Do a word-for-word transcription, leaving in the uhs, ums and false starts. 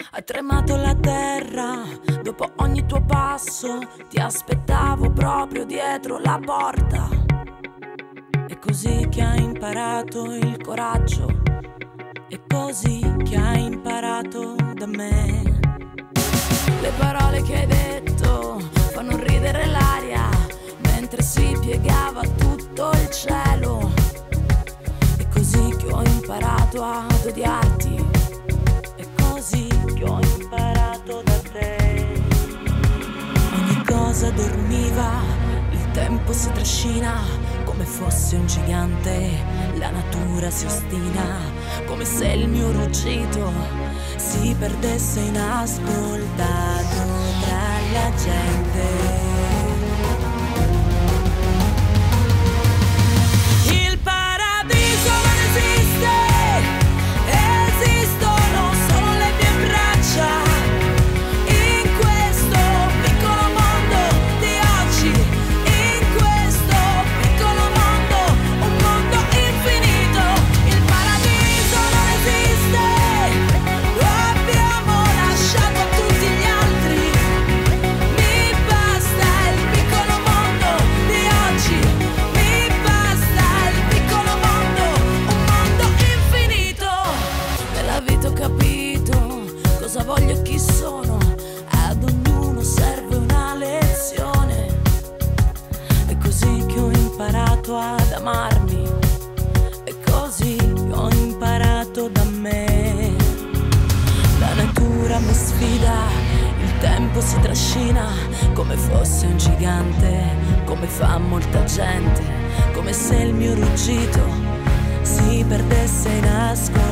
Ha tremato la terra dopo ogni tuo passo, ti aspettavo proprio dietro la porta. È così che hai imparato il coraggio, è così che hai imparato da me. Le parole che hai detto fanno ridere l'aria mentre si piegava tutto il cielo. È così che ho imparato ad odiarti, è così che ho imparato da te. Ogni cosa dormiva, il tempo si trascina come fosse un gigante, la natura si ostina, come se il mio ruggito si perdesse inascoltato tra la gente. Il paradiso non esiste, esistono solo le mie braccia. In questo piccolo mondo di oggi, in questo piccolo mondo, un mondo infinito. Il paradiso non esiste, lo abbiamo lasciato a tutti gli altri. Mi basta il piccolo mondo di oggi, mi basta il piccolo mondo, un mondo infinito. Nella vita ho capito cosa voglio e chi sono, ad ognuno serve una lezione. È così che ho imparato ad amarmi, è così che ho imparato da me. La natura mi sfida, il tempo si trascina come fosse un gigante, come fa molta gente, come se il mio ruggito si perdesse in ascolto